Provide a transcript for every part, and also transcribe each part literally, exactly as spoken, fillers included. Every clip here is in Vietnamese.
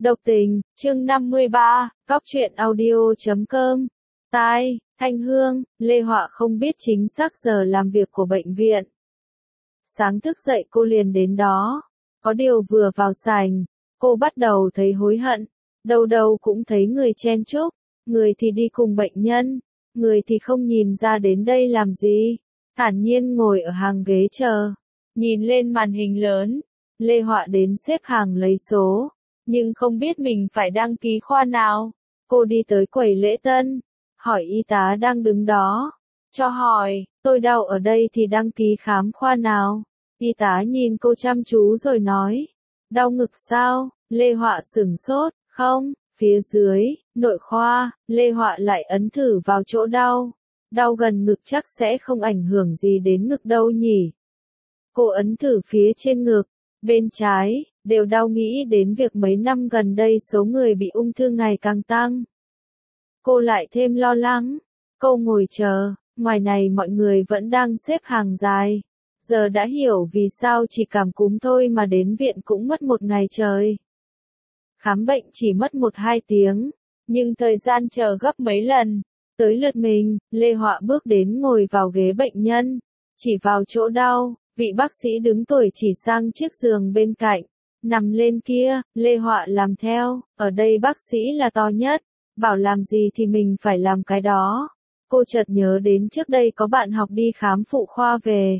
Độc tình, chương năm mươi ba, Cóc truyện audio chấm com. Tai, Thanh Hương, Lê Họa không biết chính xác giờ làm việc của bệnh viện. Sáng thức dậy cô liền đến đó. Có điều vừa vào sảnh, cô bắt đầu thấy hối hận. Đâu đâu cũng thấy người chen chúc, người thì đi cùng bệnh nhân, người thì không nhìn ra đến đây làm gì. Thản nhiên ngồi ở hàng ghế chờ, nhìn lên màn hình lớn. Lê Họa đến xếp hàng lấy số, nhưng không biết mình phải đăng ký khoa nào. Cô đi tới quầy lễ tân, hỏi y tá đang đứng đó. Cho hỏi, tôi đau ở đây thì đăng ký khám khoa nào? Y tá nhìn cô chăm chú rồi nói, đau ngực sao? Lê Họa sửng sốt, không, phía dưới, nội khoa. Lê Họa lại ấn thử vào chỗ đau. Đau gần ngực chắc sẽ không ảnh hưởng gì đến ngực đâu nhỉ? Cô ấn thử phía trên ngực, bên trái, đều đau, nghĩ đến việc mấy năm gần đây số người bị ung thư ngày càng tăng. Cô lại thêm lo lắng. Cô ngồi chờ, ngoài này mọi người vẫn đang xếp hàng dài. Giờ đã hiểu vì sao chỉ cảm cúm thôi mà đến viện cũng mất một ngày trời. Khám bệnh chỉ mất một hai tiếng, nhưng thời gian chờ gấp mấy lần. Tới lượt mình, Lê Họa bước đến ngồi vào ghế bệnh nhân, chỉ vào chỗ đau. Vị bác sĩ đứng tuổi chỉ sang chiếc giường bên cạnh, nằm lên kia. Lê Họa làm theo, ở đây bác sĩ là to nhất, bảo làm gì thì mình phải làm cái đó. Cô chợt nhớ đến trước đây có bạn học đi khám phụ khoa về,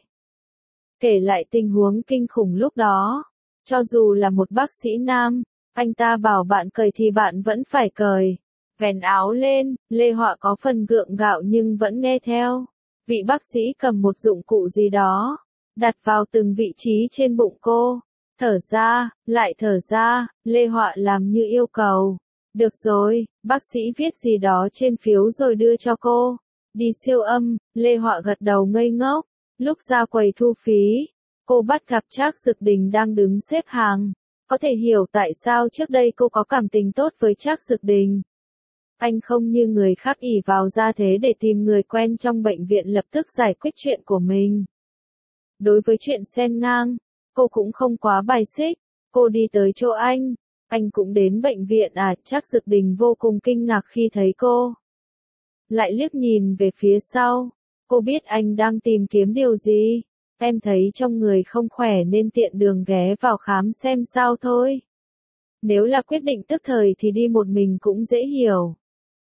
kể lại tình huống kinh khủng lúc đó. Cho dù là một bác sĩ nam, anh ta bảo bạn cởi thì bạn vẫn phải cởi. Vén áo lên, Lê Họa có phần gượng gạo nhưng vẫn nghe theo. Vị bác sĩ cầm một dụng cụ gì đó, đặt vào từng vị trí trên bụng cô. Thở ra, lại thở ra. Lê Họa làm như yêu cầu. Được rồi, bác sĩ viết gì đó trên phiếu rồi đưa cho cô. Đi siêu âm. Lê Họa gật đầu ngây ngốc. Lúc ra quầy thu phí, cô bắt gặp Trác Dực Đình đang đứng xếp hàng. Có thể hiểu tại sao trước đây cô có cảm tình tốt với Trác Dực Đình. Anh không như người khác ỷ vào gia thế để tìm người quen trong bệnh viện lập tức giải quyết chuyện của mình. Đối với chuyện xen ngang, cô cũng không quá bài xích. Cô đi tới chỗ anh. Anh cũng đến bệnh viện à? Trác Dực Đình vô cùng kinh ngạc khi thấy cô. Lại liếc nhìn về phía sau. Cô biết anh đang tìm kiếm điều gì. Em thấy trong người không khỏe nên tiện đường ghé vào khám xem sao thôi. Nếu là quyết định tức thời thì đi một mình cũng dễ hiểu.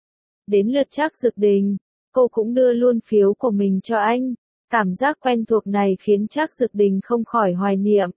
Đến lượt Trác Dực Đình, cô cũng đưa luôn phiếu của mình cho anh. Cảm giác quen thuộc này khiến Trác Dực Đình không khỏi hoài niệm.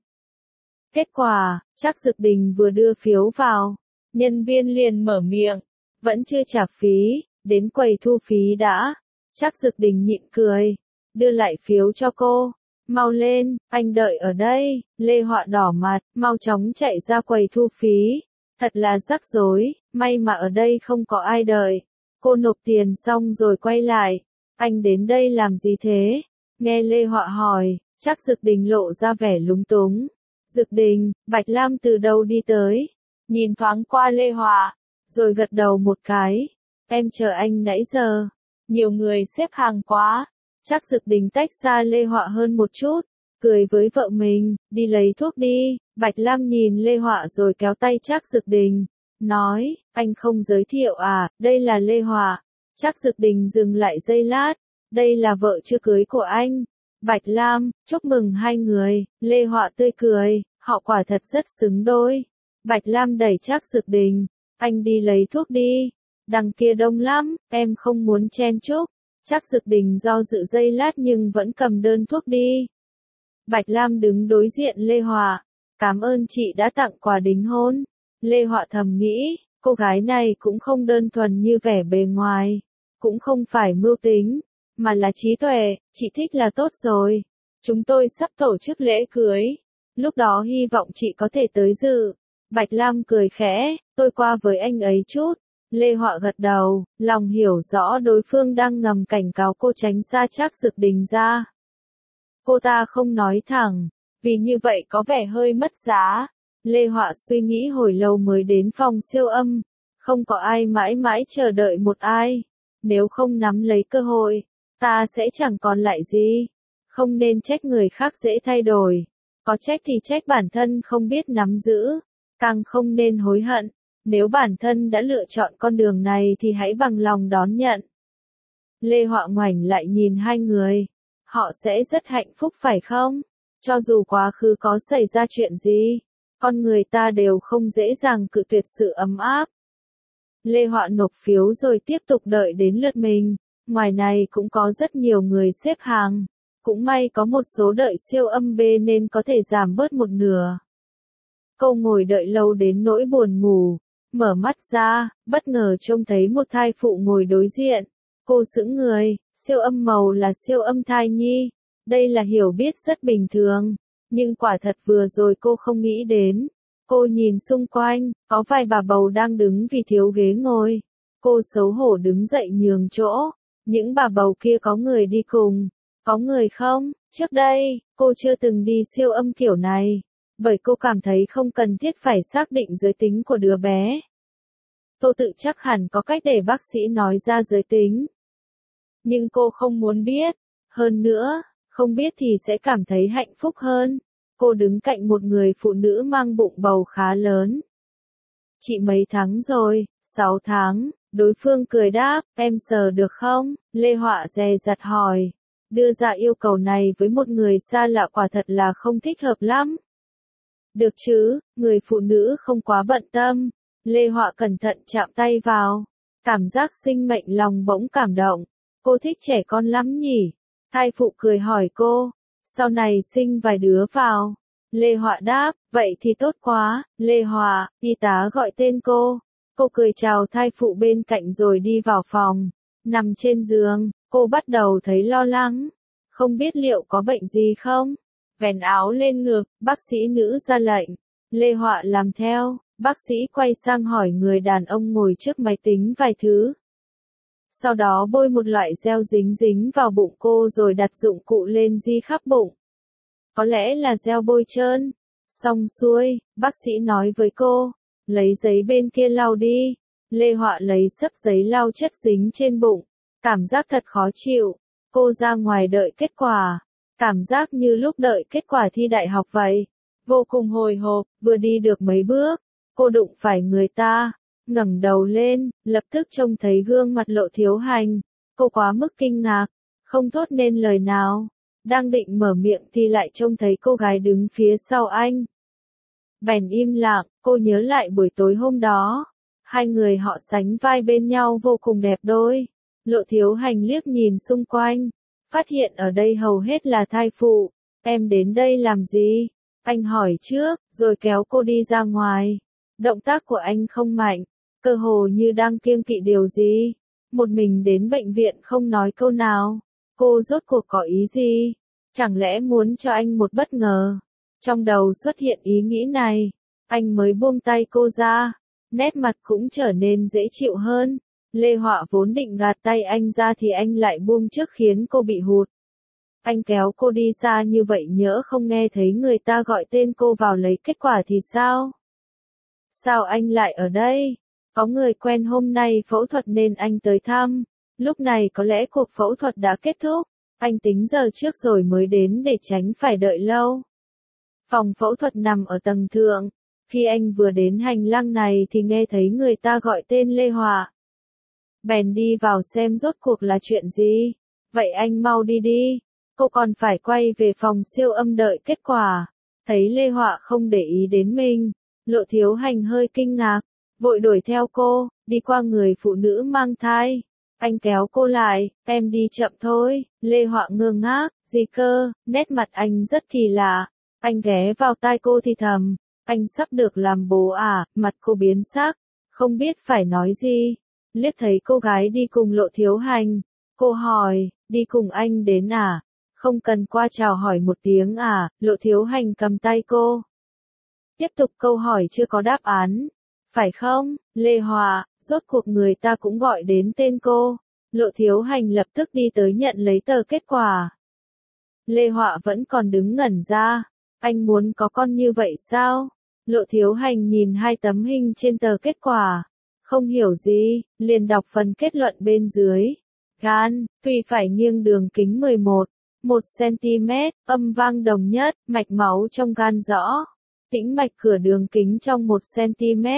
Kết quả, Trác Dực Đình vừa đưa phiếu vào, nhân viên liền mở miệng, vẫn chưa trả phí, đến quầy thu phí đã. Trác Dực Đình nhịn cười, đưa lại phiếu cho cô. Mau lên, anh đợi ở đây. Lê Họa đỏ mặt, mau chóng chạy ra quầy thu phí. Thật là rắc rối, may mà ở đây không có ai đợi. Cô nộp tiền xong rồi quay lại. Anh đến đây làm gì thế? Nghe Lê Họa hỏi, Trác Dực Đình lộ ra vẻ lúng túng. Dực Đình, Bạch Lam từ đâu đi tới? Nhìn thoáng qua Lê Họa, rồi gật đầu một cái. Em chờ anh nãy giờ. Nhiều người xếp hàng quá. Trác Dực Đình tách xa Lê Họa hơn một chút, cười với vợ mình, đi lấy thuốc đi. Bạch Lam nhìn Lê Họa rồi kéo tay Trác Dực Đình, nói, anh không giới thiệu à? Đây là Lê Họa. Trác Dực Đình dừng lại giây lát, đây là vợ chưa cưới của anh. Bạch Lam, chúc mừng hai người. Lê Họa tươi cười, họ quả thật rất xứng đôi. Bạch Lam đẩy Trác Dực Đình, anh đi lấy thuốc đi. Đằng kia đông lắm, em không muốn chen chúc. Trác Dực Đình do dự giây lát nhưng vẫn cầm đơn thuốc đi. Bạch Lam đứng đối diện Lê Họa, cảm ơn chị đã tặng quà đính hôn. Lê Họa thầm nghĩ, cô gái này cũng không đơn thuần như vẻ bề ngoài, cũng không phải mưu tính, mà là trí tuệ. Chị thích là tốt rồi. Chúng tôi sắp tổ chức lễ cưới, lúc đó hy vọng chị có thể tới dự. Bạch Lam cười khẽ, tôi qua với anh ấy chút. Lê Họa gật đầu, lòng hiểu rõ đối phương đang ngầm cảnh cáo cô tránh xa Trác Dực Đình ra. Cô ta không nói thẳng, vì như vậy có vẻ hơi mất giá. Lê Họa suy nghĩ hồi lâu mới đến phòng siêu âm. Không có ai mãi mãi chờ đợi một ai. Nếu không nắm lấy cơ hội, ta sẽ chẳng còn lại gì. Không nên trách người khác dễ thay đổi. Có trách thì trách bản thân không biết nắm giữ. Càng không nên hối hận. Nếu bản thân đã lựa chọn con đường này thì hãy bằng lòng đón nhận. Lê Họa ngoảnh lại nhìn hai người. Họ sẽ rất hạnh phúc phải không? Cho dù quá khứ có xảy ra chuyện gì, con người ta đều không dễ dàng cự tuyệt sự ấm áp. Lê Họa nộp phiếu rồi tiếp tục đợi đến lượt mình. Ngoài này cũng có rất nhiều người xếp hàng. Cũng may có một số đợi siêu âm B nên có thể giảm bớt một nửa. Cô ngồi đợi lâu đến nỗi buồn ngủ. Mở mắt ra, bất ngờ trông thấy một thai phụ ngồi đối diện. Cô sững người, siêu âm màu là siêu âm thai nhi. Đây là hiểu biết rất bình thường. Nhưng quả thật vừa rồi cô không nghĩ đến. Cô nhìn xung quanh, có vài bà bầu đang đứng vì thiếu ghế ngồi. Cô xấu hổ đứng dậy nhường chỗ. Những bà bầu kia có người đi cùng. Có người không? Trước đây, cô chưa từng đi siêu âm kiểu này. Bởi cô cảm thấy không cần thiết phải xác định giới tính của đứa bé. Cô tự chắc hẳn có cách để bác sĩ nói ra giới tính. Nhưng cô không muốn biết. Hơn nữa, không biết thì sẽ cảm thấy hạnh phúc hơn. Cô đứng cạnh một người phụ nữ mang bụng bầu khá lớn. Chị mấy tháng rồi? Sáu tháng. Đối phương cười đáp, em sờ được không? Lê Họa dè dặt hỏi. Đưa ra yêu cầu này với một người xa lạ quả thật là không thích hợp lắm. Được chứ, người phụ nữ không quá bận tâm. Lê Họa cẩn thận chạm tay vào. Cảm giác sinh mệnh lòng bỗng cảm động. Cô thích trẻ con lắm nhỉ? Thai phụ cười hỏi cô. Sau này sinh vài đứa vào. Lê Họa đáp, vậy thì tốt quá. Lê Họa, y tá gọi tên cô. Cô cười chào thai phụ bên cạnh rồi đi vào phòng. Nằm trên giường, cô bắt đầu thấy lo lắng. Không biết liệu có bệnh gì không? Vén áo lên ngực, bác sĩ nữ ra lệnh. Lê Họa làm theo, bác sĩ quay sang hỏi người đàn ông ngồi trước máy tính vài thứ. Sau đó bôi một loại gel dính dính vào bụng cô rồi đặt dụng cụ lên di khắp bụng. Có lẽ là gel bôi trơn. Xong xuôi, bác sĩ nói với cô, lấy giấy bên kia lau đi. Lê Họa lấy xấp giấy lau chất dính trên bụng. Cảm giác thật khó chịu. Cô ra ngoài đợi kết quả. Cảm giác như lúc đợi kết quả thi đại học vậy. Vô cùng hồi hộp, vừa đi được mấy bước. Cô đụng phải người ta. Ngẩng đầu lên, lập tức trông thấy gương mặt Lộ Thiếu Hành. Cô quá mức kinh ngạc. Không thốt nên lời nào. Đang định mở miệng thì lại trông thấy cô gái đứng phía sau anh. Bèn im lặng, cô nhớ lại buổi tối hôm đó. Hai người họ sánh vai bên nhau vô cùng đẹp đôi. Lộ Thiếu Hành liếc nhìn xung quanh. Phát hiện ở đây hầu hết là thai phụ. Em đến đây làm gì? Anh hỏi trước, rồi kéo cô đi ra ngoài. Động tác của anh không mạnh, cơ hồ như đang kiêng kỵ điều gì. Một mình đến bệnh viện không nói câu nào. Cô rốt cuộc có ý gì? Chẳng lẽ muốn cho anh một bất ngờ? Trong đầu xuất hiện ý nghĩ này. Anh mới buông tay cô ra. Nét mặt cũng trở nên dễ chịu hơn. Lê Họa vốn định gạt tay anh ra thì anh lại buông trước khiến cô bị hụt. Anh kéo cô đi xa như vậy nhỡ không nghe thấy người ta gọi tên cô vào lấy kết quả thì sao? Sao anh lại ở đây? Có người quen hôm nay phẫu thuật nên anh tới thăm. Lúc này có lẽ cuộc phẫu thuật đã kết thúc. Anh tính giờ trước rồi mới đến để tránh phải đợi lâu. Phòng phẫu thuật nằm ở tầng thượng. Khi anh vừa đến hành lang này thì nghe thấy người ta gọi tên Lê Họa. Bèn đi vào xem rốt cuộc là chuyện gì. Vậy anh mau đi đi. Cô còn phải quay về phòng siêu âm đợi kết quả. Thấy Lê Họa không để ý đến mình. Lộ Thiếu Hành hơi kinh ngạc. Vội đuổi theo cô, đi qua người phụ nữ mang thai. Anh kéo cô lại, em đi chậm thôi. Lê Họa ngơ ngác, gì cơ, nét mặt anh rất kỳ lạ. Anh ghé vào tai cô thì thầm. Anh sắp được làm bố à? Mặt cô biến sắc. Không biết phải nói gì. Liếc thấy cô gái đi cùng Lộ Thiếu Hành. Cô hỏi, đi cùng anh đến à? Không cần qua chào hỏi một tiếng à? Lộ Thiếu Hành cầm tay cô. Tiếp tục câu hỏi chưa có đáp án. Phải không, Lê Họa? Rốt cuộc người ta cũng gọi đến tên cô. Lộ Thiếu Hành lập tức đi tới nhận lấy tờ kết quả. Lê Họa vẫn còn đứng ngẩn ra. Anh muốn có con như vậy sao? Lộ Thiếu Hành nhìn hai tấm hình trên tờ kết quả. Không hiểu gì, liền đọc phần kết luận bên dưới. Gan, tuy phải nghiêng đường kính mười một, một xăng-ti-mét, âm vang đồng nhất, mạch máu trong gan rõ. Tĩnh mạch cửa đường kính trong một xăng-ti-mét,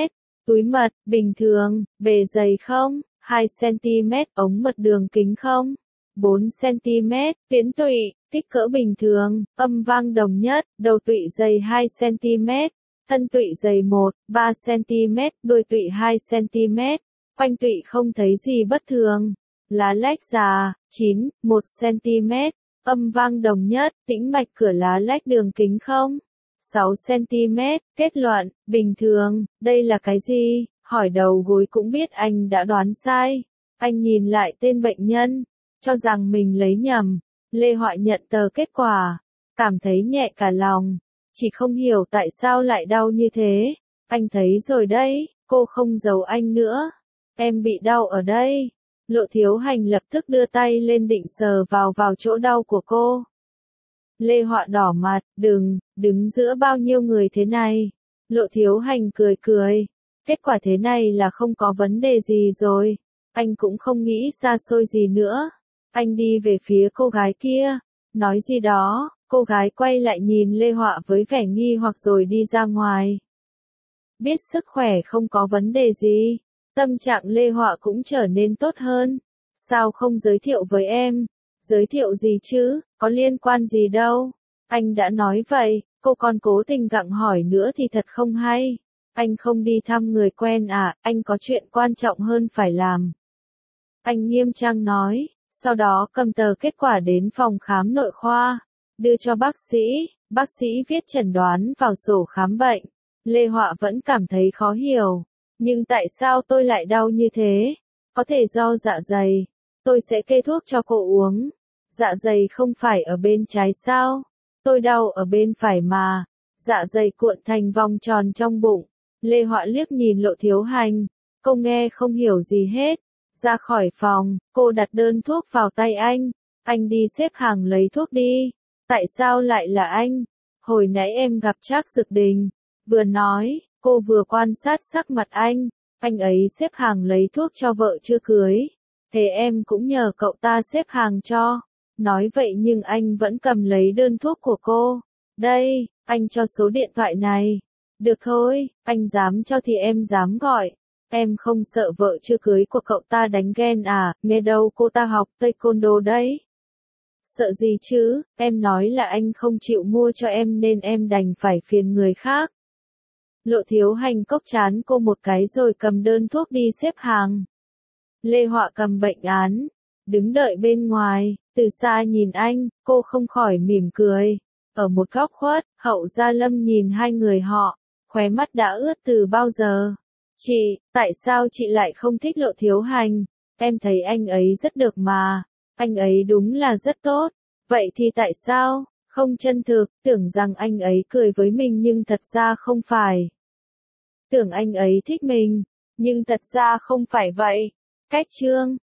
Túi mật, bình thường, bề dày không? hai xăng ti mét, ống mật đường kính không? bốn xăng ti mét, viễn tụy, kích cỡ bình thường, âm vang đồng nhất, đầu tụy dày hai xăng ti mét, thân tụy dày một, ba xăng ti mét, đuôi tụy hai xăng ti mét, quanh tụy không thấy gì bất thường. Lá lách già, chín, một xăng ti mét, âm vang đồng nhất, tĩnh mạch cửa lá lách đường kính không? sáu xăng ti mét, kết luận, bình thường, đây là cái gì? Hỏi đầu gối cũng biết anh đã đoán sai. Anh nhìn lại tên bệnh nhân, cho rằng mình lấy nhầm. Lê Họa nhận tờ kết quả, cảm thấy nhẹ cả lòng, chỉ không hiểu tại sao lại đau như thế. Anh thấy rồi đấy, cô không giấu anh nữa. Em bị đau ở đây. Lộ Thiếu Hành lập tức đưa tay lên định sờ vào vào chỗ đau của cô. Lê Họa đỏ mặt, đừng, đứng giữa bao nhiêu người thế này. Lộ Thiếu Hành cười cười. Kết quả thế này là không có vấn đề gì rồi. Anh cũng không nghĩ xa xôi gì nữa. Anh đi về phía cô gái kia. Nói gì đó, cô gái quay lại nhìn Lê Họa với vẻ nghi hoặc rồi đi ra ngoài. Biết sức khỏe không có vấn đề gì. Tâm trạng Lê Họa cũng trở nên tốt hơn. Sao không giới thiệu với em? Giới thiệu gì chứ, có liên quan gì đâu. Anh đã nói vậy, cô còn cố tình gặng hỏi nữa thì thật không hay. Anh không đi thăm người quen à, anh có chuyện quan trọng hơn phải làm. Anh nghiêm trang nói, sau đó cầm tờ kết quả đến phòng khám nội khoa, đưa cho bác sĩ, bác sĩ viết chẩn đoán vào sổ khám bệnh. Lê Họa vẫn cảm thấy khó hiểu, nhưng tại sao tôi lại đau như thế? Có thể do dạ dày, tôi sẽ kê thuốc cho cô uống. Dạ dày không phải ở bên trái sao? Tôi đau ở bên phải mà. Dạ dày cuộn thành vòng tròn trong bụng. Lê Họa liếc nhìn Lộ Thiếu Hành, cô nghe không hiểu gì hết. Ra khỏi phòng, cô đặt đơn thuốc vào tay anh. Anh đi xếp hàng lấy thuốc đi. Tại sao lại là anh? Hồi nãy em gặp Trác Dực Đình. Vừa nói, cô vừa quan sát sắc mặt anh. Anh ấy xếp hàng lấy thuốc cho vợ chưa cưới. Thế em cũng nhờ cậu ta xếp hàng cho. Nói vậy nhưng anh vẫn cầm lấy đơn thuốc của cô. Đây, anh cho số điện thoại này. Được thôi, anh dám cho thì em dám gọi. Em không sợ vợ chưa cưới của cậu ta đánh ghen à, nghe đâu cô ta học taekwondo đấy. Sợ gì chứ, em nói là anh không chịu mua cho em nên em đành phải phiền người khác. Lộ Thiếu Hành cốc chán cô một cái rồi cầm đơn thuốc đi xếp hàng. Lê Họa cầm bệnh án, đứng đợi bên ngoài, từ xa nhìn anh, cô không khỏi mỉm cười. Ở một góc khuất, Hậu Gia Lâm nhìn hai người họ, khóe mắt đã ướt từ bao giờ. Chị, tại sao chị lại không thích Lộ Thiếu Hành? Em thấy anh ấy rất được mà, anh ấy đúng là rất tốt. Vậy thì tại sao? Không chân thực, tưởng rằng anh ấy cười với mình nhưng thật ra không phải. Tưởng anh ấy thích mình, nhưng thật ra không phải vậy. Cách chương